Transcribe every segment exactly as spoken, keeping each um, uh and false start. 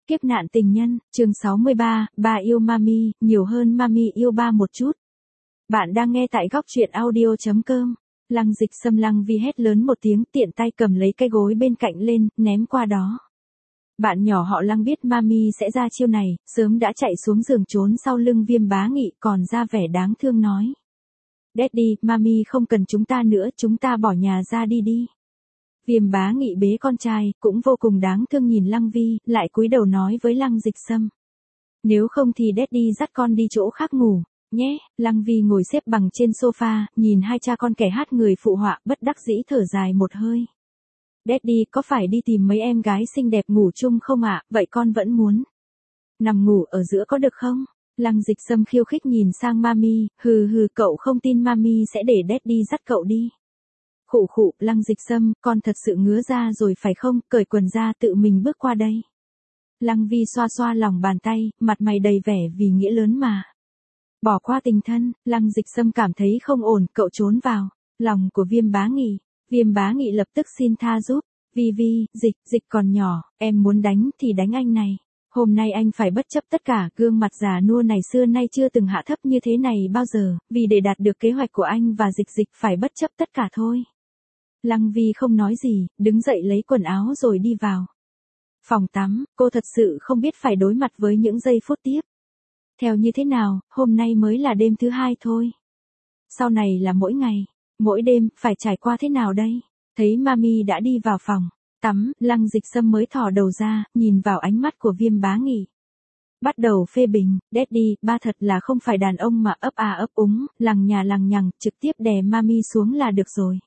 Kiếp nạn tình nhân, chương sáu mươi ba, ba yêu Mami, nhiều hơn Mami yêu ba một chút. Bạn đang nghe tại góc truyện audio chấm com. Lăng Dịch Sâm Lăng Vi hét lớn một tiếng, tiện tay cầm lấy cái gối bên cạnh lên, ném qua đó. Bạn nhỏ họ Lăng biết Mami sẽ ra chiêu này, sớm đã chạy xuống giường trốn sau lưng Viêm Bá Nghị, còn ra vẻ đáng thương nói. Daddy, Mami không cần chúng ta nữa, chúng ta bỏ nhà ra đi đi. Viêm Bá Nghị bế con trai, cũng vô cùng đáng thương nhìn Lăng Vi, lại cúi đầu nói với Lăng Dịch Sâm. Nếu không thì Daddy dắt con đi chỗ khác ngủ, nhé. Lăng Vi ngồi xếp bằng trên sofa, nhìn hai cha con kẻ hát người phụ họa, bất đắc dĩ thở dài một hơi. Daddy có phải đi tìm mấy em gái xinh đẹp ngủ chung không ạ, vậy con vẫn muốn nằm ngủ ở giữa có được không? Lăng Dịch Sâm khiêu khích nhìn sang Mami, hừ hừ, cậu không tin Mami sẽ để Daddy dắt cậu đi. Khụ khụ, Lăng Dịch Sâm, con thật sự ngứa ra rồi phải không, cởi quần ra tự mình bước qua đây. Lăng Vi xoa xoa lòng bàn tay, mặt mày đầy vẻ vì nghĩa lớn mà. Bỏ qua tình thân, Lăng Dịch Sâm cảm thấy không ổn, cậu trốn vào lòng của Viêm Bá Nghị. Viêm Bá Nghị lập tức xin tha giúp. Vi Vi, Dịch, Dịch còn nhỏ, em muốn đánh thì đánh anh này. Hôm nay anh phải bất chấp tất cả, gương mặt già nua này xưa nay chưa từng hạ thấp như thế này bao giờ, vì để đạt được kế hoạch của anh và Dịch Dịch phải bất chấp tất cả thôi. Lăng Vi không nói gì, đứng dậy lấy quần áo rồi đi vào phòng tắm, cô thật sự không biết phải đối mặt với những giây phút tiếp theo như thế nào, hôm nay mới là đêm thứ hai thôi. Sau này là mỗi ngày, mỗi đêm, phải trải qua thế nào đây? Thấy Mami đã đi vào phòng tắm, Lăng Dịch Sâm mới thò đầu ra, nhìn vào ánh mắt của Viêm Bá Nghị. Bắt đầu phê bình, Daddy, ba thật là không phải đàn ông mà ấp à ấp úng, lằng nhà lằng nhằng, trực tiếp đè Mami xuống là được rồi.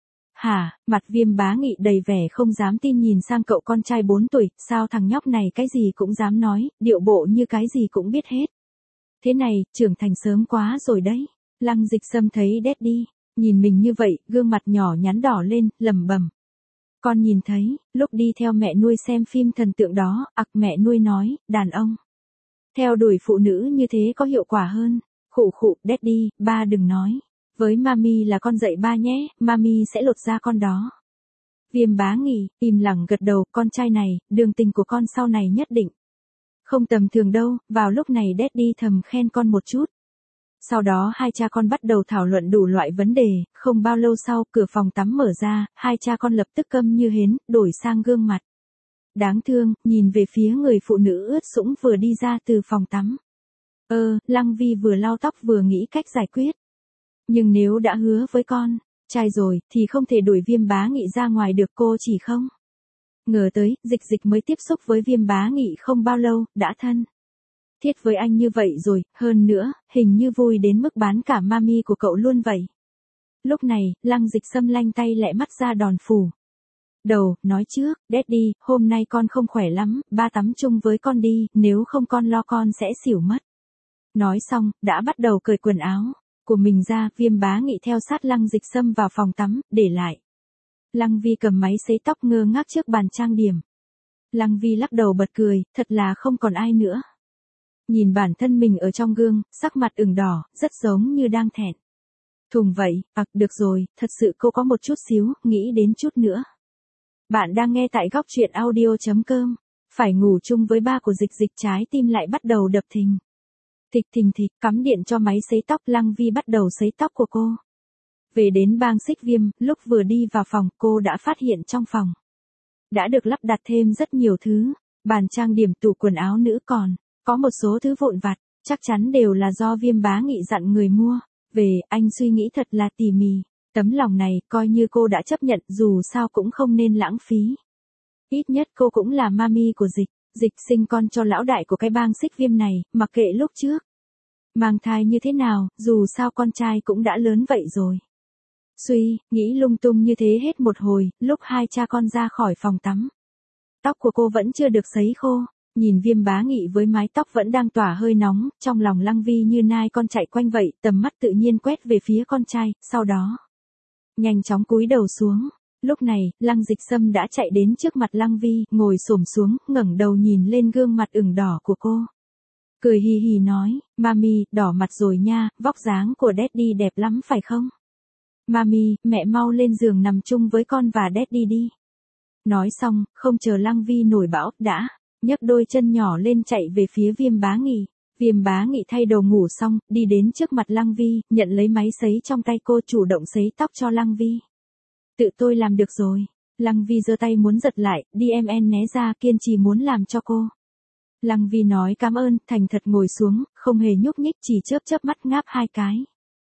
Hả, mặt Viêm Bá Nghị đầy vẻ không dám tin nhìn sang cậu con trai bốn tuổi, sao thằng nhóc này cái gì cũng dám nói, điệu bộ như cái gì cũng biết hết. Thế này, trưởng thành sớm quá rồi đấy. Lăng Dịch Sâm thấy Daddy nhìn mình như vậy, gương mặt nhỏ nhắn đỏ lên, lẩm bẩm. Con nhìn thấy, lúc đi theo mẹ nuôi xem phim thần tượng đó, ặc mẹ nuôi nói, đàn ông theo đuổi phụ nữ như thế có hiệu quả hơn. Khụ khụ, Daddy, ba đừng nói với Mami là con dạy ba nhé, Mami sẽ lột da con đó. Viêm Bá Nghị im lặng gật đầu, con trai này, đường tình của con sau này nhất định không tầm thường đâu. Vào lúc này Daddy thầm khen con một chút. Sau đó hai cha con bắt đầu thảo luận đủ loại vấn đề, không bao lâu sau cửa phòng tắm mở ra, hai cha con lập tức câm như hến, đổi sang gương mặt đáng thương, nhìn về phía người phụ nữ ướt sũng vừa đi ra từ phòng tắm. Ơ, Lăng Vi vừa lau tóc vừa nghĩ cách giải quyết. Nhưng nếu đã hứa với con trai rồi, thì không thể đuổi Viêm Bá Nghị ra ngoài được, cô chỉ không ngờ tới, Dịch Dịch mới tiếp xúc với Viêm Bá Nghị không bao lâu, đã thân thiết với anh như vậy rồi, hơn nữa, hình như vui đến mức bán cả Mami của cậu luôn vậy. Lúc này, Lăng Dịch Sâm lanh tay lẹ mắt ra đòn phủ đầu, nói trước, Daddy, hôm nay con không khỏe lắm, ba tắm chung với con đi, nếu không con lo con sẽ xỉu mất. Nói xong, đã bắt đầu cởi quần áo của mình ra. Viêm Bá Nghị theo sát Lăng Dịch Sâm vào phòng tắm, để lại Lăng Vi cầm máy sấy tóc ngơ ngác trước bàn trang điểm. Lăng Vi lắc đầu bật cười, thật là không còn ai nữa. Nhìn bản thân mình ở trong gương, sắc mặt ửng đỏ, rất giống như đang thẹn thùng vậy. Ặc, được rồi, thật sự cô có một chút xíu, nghĩ đến chút nữa. Bạn đang nghe tại góc truyện audio chấm com. Phải ngủ chung với ba của Dịch Dịch, trái tim lại bắt đầu đập thình thịch thình thịch, cắm điện cho máy sấy tóc. Lăng Vi bắt đầu sấy tóc của cô. Về đến bang xích Viêm, lúc vừa đi vào phòng, cô đã phát hiện trong phòng đã được lắp đặt thêm rất nhiều thứ, bàn trang điểm, tủ quần áo nữ, còn có một số thứ vụn vặt, chắc chắn đều là do Viêm Bá Nghị dặn người mua về. Anh suy nghĩ thật là tỉ mỉ, tấm lòng này coi như cô đã chấp nhận, dù sao cũng không nên lãng phí. Ít nhất cô cũng là Mami của Dịch. Dịch sinh con cho lão đại của cái bang xích Viêm này, mặc kệ lúc trước mang thai như thế nào, dù sao con trai cũng đã lớn vậy rồi. Suy, nghĩ lung tung như thế hết một hồi, lúc hai cha con ra khỏi phòng tắm. Tóc của cô vẫn chưa được sấy khô, nhìn Viêm Bá Nghị với mái tóc vẫn đang tỏa hơi nóng, trong lòng Lăng Vi như nai con chạy quanh vậy, tầm mắt tự nhiên quét về phía con trai, sau đó nhanh chóng cúi đầu xuống. Lúc này, Lăng Dịch Sâm đã chạy đến trước mặt Lăng Vi, ngồi xổm xuống, ngẩng đầu nhìn lên gương mặt ửng đỏ của cô. Cười hì hì nói, Mami, đỏ mặt rồi nha, vóc dáng của Daddy đẹp lắm phải không? Mami, mẹ mau lên giường nằm chung với con và Daddy đi. Nói xong, không chờ Lăng Vi nổi bão, đã nhấc đôi chân nhỏ lên chạy về phía Viêm Bá Nghị. Viêm Bá Nghị thay đồ ngủ xong, đi đến trước mặt Lăng Vi, nhận lấy máy sấy trong tay cô, chủ động sấy tóc cho Lăng Vi. Tự tôi làm được rồi. Lăng Vi giơ tay muốn giật lại, đi em en né ra, kiên trì muốn làm cho cô. Lăng Vi nói cảm ơn, thành thật ngồi xuống, không hề nhúc nhích, chỉ chớp chớp mắt ngáp hai cái.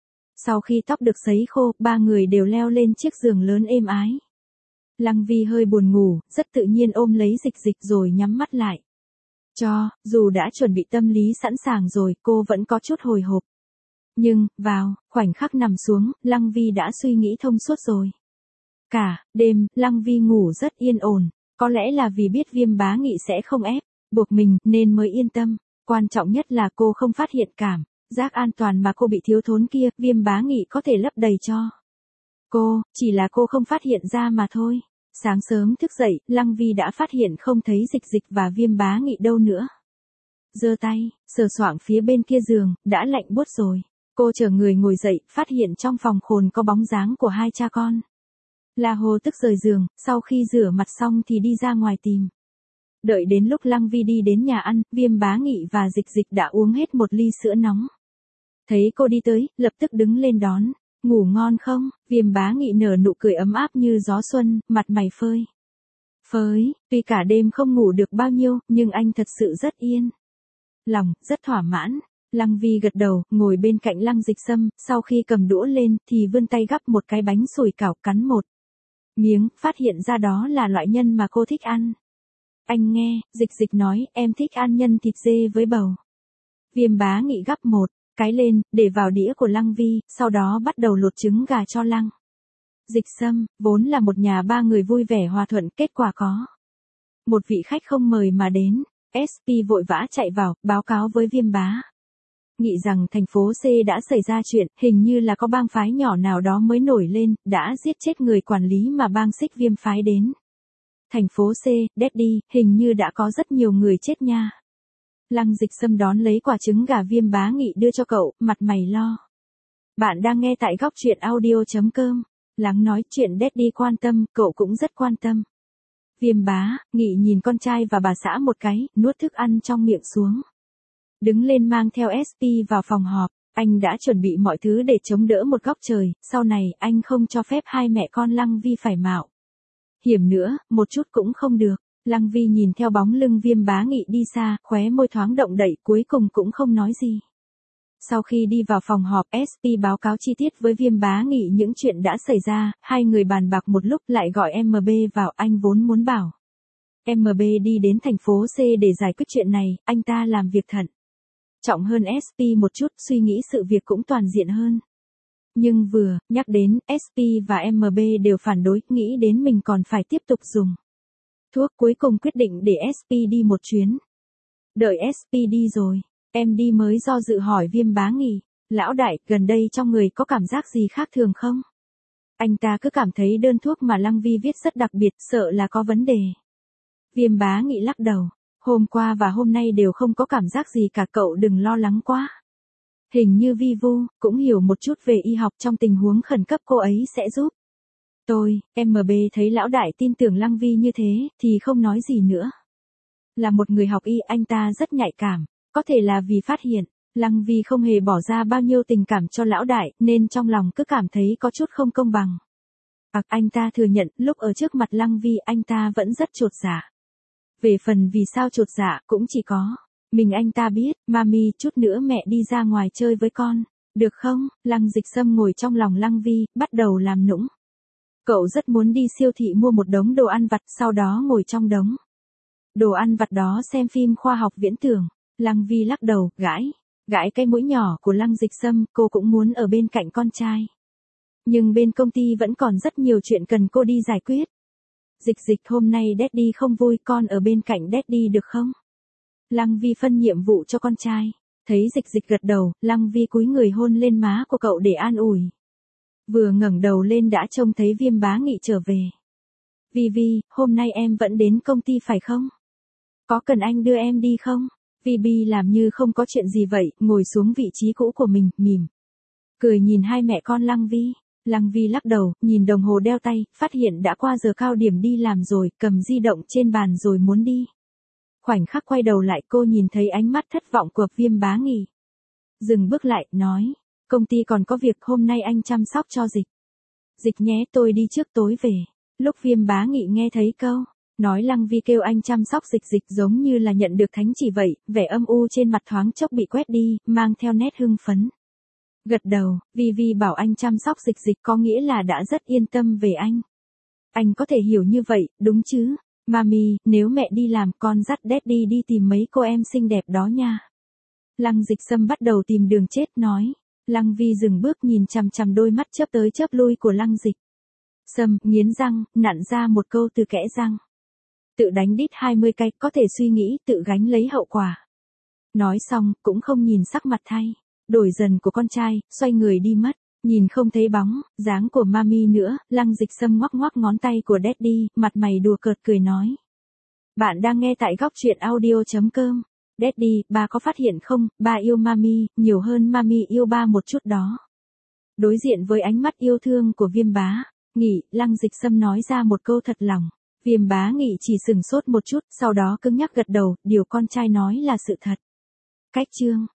Sau khi tóc được sấy khô, ba người đều leo lên chiếc giường lớn êm ái. Lăng Vi hơi buồn ngủ, rất tự nhiên ôm lấy Dịch Dịch rồi nhắm mắt lại. Cho, dù đã chuẩn bị tâm lý sẵn sàng rồi, cô vẫn có chút hồi hộp. Nhưng, vào, khoảnh khắc nằm xuống, Lăng Vi đã suy nghĩ thông suốt rồi. Cả đêm, Lăng Vi ngủ rất yên ổn, có lẽ là vì biết Viêm Bá Nghị sẽ không ép buộc mình nên mới yên tâm. Quan trọng nhất là cô không phát hiện cảm giác an toàn mà cô bị thiếu thốn kia, Viêm Bá Nghị có thể lấp đầy cho cô, chỉ là cô không phát hiện ra mà thôi. Sáng sớm thức dậy, Lăng Vi đã phát hiện không thấy Dịch Dịch và Viêm Bá Nghị đâu nữa. Giơ tay, sờ soạng phía bên kia giường, đã lạnh buốt rồi. Cô chờ người ngồi dậy, phát hiện trong phòng khồn có bóng dáng của hai cha con. La Hồ tức rời giường, sau khi rửa mặt xong thì đi ra ngoài tìm. Đợi đến lúc Lăng Vi đi đến nhà ăn, Viêm Bá Nghị và Dịch Dịch đã uống hết một ly sữa nóng. Thấy cô đi tới, lập tức đứng lên đón. Ngủ ngon không? Viêm Bá Nghị nở nụ cười ấm áp như gió xuân, mặt mày phơi phới, tuy cả đêm không ngủ được bao nhiêu, nhưng anh thật sự rất yên lòng, rất thỏa mãn. Lăng Vi gật đầu, ngồi bên cạnh Lăng Dịch Sâm, sau khi cầm đũa lên, thì vươn tay gắp một cái bánh sủi cảo, cắn một miếng, phát hiện ra đó là loại nhân mà cô thích ăn. Anh nghe, Dịch Dịch nói, em thích ăn nhân thịt dê với bầu. Viêm Bá Nghị gắp một cái lên, để vào đĩa của Lăng Vi, sau đó bắt đầu lột trứng gà cho Lăng Dịch Sâm. Vốn là một nhà ba người vui vẻ hòa thuận, kết quả có một vị khách không mời mà đến. ét pê vội vã chạy vào, báo cáo với Viêm Bá Nghị rằng thành phố C đã xảy ra chuyện, hình như là có bang phái nhỏ nào đó mới nổi lên, đã giết chết người quản lý mà bang Xích Viêm phái đến. Thành phố C, Daddy, hình như đã có rất nhiều người chết nha. Lăng Dịch Sâm đón lấy quả trứng gà Viêm Bá Nghị đưa cho cậu, mặt mày lo. Bạn đang nghe tại góc truyện audio chấm com. Lắng nói chuyện Daddy quan tâm, cậu cũng rất quan tâm. Viêm Bá Nghị nhìn con trai và bà xã một cái, nuốt thức ăn trong miệng xuống. Đứng lên mang theo ét pê vào phòng họp, anh đã chuẩn bị mọi thứ để chống đỡ một góc trời, sau này anh không cho phép hai mẹ con Lăng Vi phải mạo hiểm nữa, một chút cũng không được. Lăng Vi nhìn theo bóng lưng Viêm Bá Nghị đi xa, khóe môi thoáng động đậy, cuối cùng cũng không nói gì. Sau khi đi vào phòng họp, ét pê báo cáo chi tiết với Viêm Bá Nghị những chuyện đã xảy ra, hai người bàn bạc một lúc lại gọi em bê vào, anh vốn muốn bảo em bê đi đến thành phố C để giải quyết chuyện này, anh ta làm việc thận trọng hơn ét pê một chút, suy nghĩ sự việc cũng toàn diện hơn. Nhưng vừa nhắc đến, ét pê và em bê đều phản đối, nghĩ đến mình còn phải tiếp tục dùng thuốc, cuối cùng quyết định để ét pê đi một chuyến. Đợi ét pê đi rồi, em đi mới do dự hỏi Viêm Bá Nghị, lão đại, gần đây trong người có cảm giác gì khác thường không? Anh ta cứ cảm thấy đơn thuốc mà Lăng Vi viết rất đặc biệt, sợ là có vấn đề. Viêm Bá Nghị lắc đầu, hôm qua và hôm nay đều không có cảm giác gì cả, cậu đừng lo lắng quá. Hình như Vi Vu cũng hiểu một chút về y học, trong tình huống khẩn cấp cô ấy sẽ giúp tôi. em bê thấy lão đại tin tưởng Lăng Vi như thế, thì không nói gì nữa. Là một người học y, anh ta rất nhạy cảm, có thể là vì phát hiện Lăng Vi không hề bỏ ra bao nhiêu tình cảm cho lão đại, nên trong lòng cứ cảm thấy có chút không công bằng. À, anh ta thừa nhận, lúc ở trước mặt Lăng Vi anh ta vẫn rất chột dạ. Về phần vì sao chột dạ, cũng chỉ có mình anh ta biết. Mami, chút nữa mẹ đi ra ngoài chơi với con, được không? Lăng Dịch Sâm ngồi trong lòng Lăng Vi, bắt đầu làm nũng. Cậu rất muốn đi siêu thị mua một đống đồ ăn vặt, sau đó ngồi trong đống đồ ăn vặt đó xem phim khoa học viễn tưởng. Lăng Vi lắc đầu, gãi, gãi cái mũi nhỏ của Lăng Dịch Sâm, cô cũng muốn ở bên cạnh con trai. Nhưng bên công ty vẫn còn rất nhiều chuyện cần cô đi giải quyết. Dịch Dịch, hôm nay Daddy không vui, con ở bên cạnh Daddy được không? Lăng Vi phân nhiệm vụ cho con trai. Thấy Dịch Dịch gật đầu, Lăng Vi cúi người hôn lên má của cậu để an ủi. Vừa ngẩng đầu lên đã trông thấy Viêm Bá Nghị trở về. Vi Vi, hôm nay em vẫn đến công ty phải không? Có cần anh đưa em đi không? Vi Vi làm như không có chuyện gì vậy, ngồi xuống vị trí cũ của mình, mỉm cười nhìn hai mẹ con Lăng Vi. Lăng Vi lắc đầu, nhìn đồng hồ đeo tay, phát hiện đã qua giờ cao điểm đi làm rồi, cầm di động trên bàn rồi muốn đi Khoảnh khắc quay đầu lại cô nhìn thấy ánh mắt thất vọng của Viêm Bá Nghị. Dừng bước lại, nói, công ty còn có việc, hôm nay anh chăm sóc cho Dịch. Dịch nhé, tôi đi trước tối về. Lúc Viêm Bá Nghị nghe thấy câu nói Lăng Vi kêu anh chăm sóc Dịch, Dịch giống như là nhận được thánh chỉ vậy, vẻ âm u trên mặt thoáng chốc bị quét đi, mang theo nét hưng phấn. Gật đầu, Vi Vi bảo anh chăm sóc Dịch, Dịch có nghĩa là đã rất yên tâm về anh. Anh có thể hiểu như vậy, đúng chứ? Mami, nếu mẹ đi làm, con dắt Daddy đi tìm mấy cô em xinh đẹp đó nha. Lăng Dịch Sâm bắt đầu tìm đường chết, nói. Lăng Vi dừng bước nhìn chằm chằm đôi mắt chớp tới chớp lui của Lăng Dịch Sâm, nghiến răng, nặn ra một câu từ kẽ răng. Tự đánh đít hai mươi cái, có thể suy nghĩ, tự gánh lấy hậu quả. Nói xong, cũng không nhìn sắc mặt thay đổi dần của con trai, xoay người đi mất. Nhìn không thấy bóng dáng của Mami nữa, Lăng Dịch Sâm ngoắc ngoắc ngón tay của Daddy, mặt mày đùa cợt cười nói. Bạn đang nghe tại góc truyện audio chấm com. Daddy, ba có phát hiện không, ba yêu Mami nhiều hơn Mami yêu ba một chút đó. Đối diện với ánh mắt yêu thương của Viêm Bá Nghị, Lăng Dịch Sâm nói ra một câu thật lòng. Viêm Bá Nghị chỉ sừng sốt một chút, sau đó cứng nhắc gật đầu, điều con trai nói là sự thật. Cách chương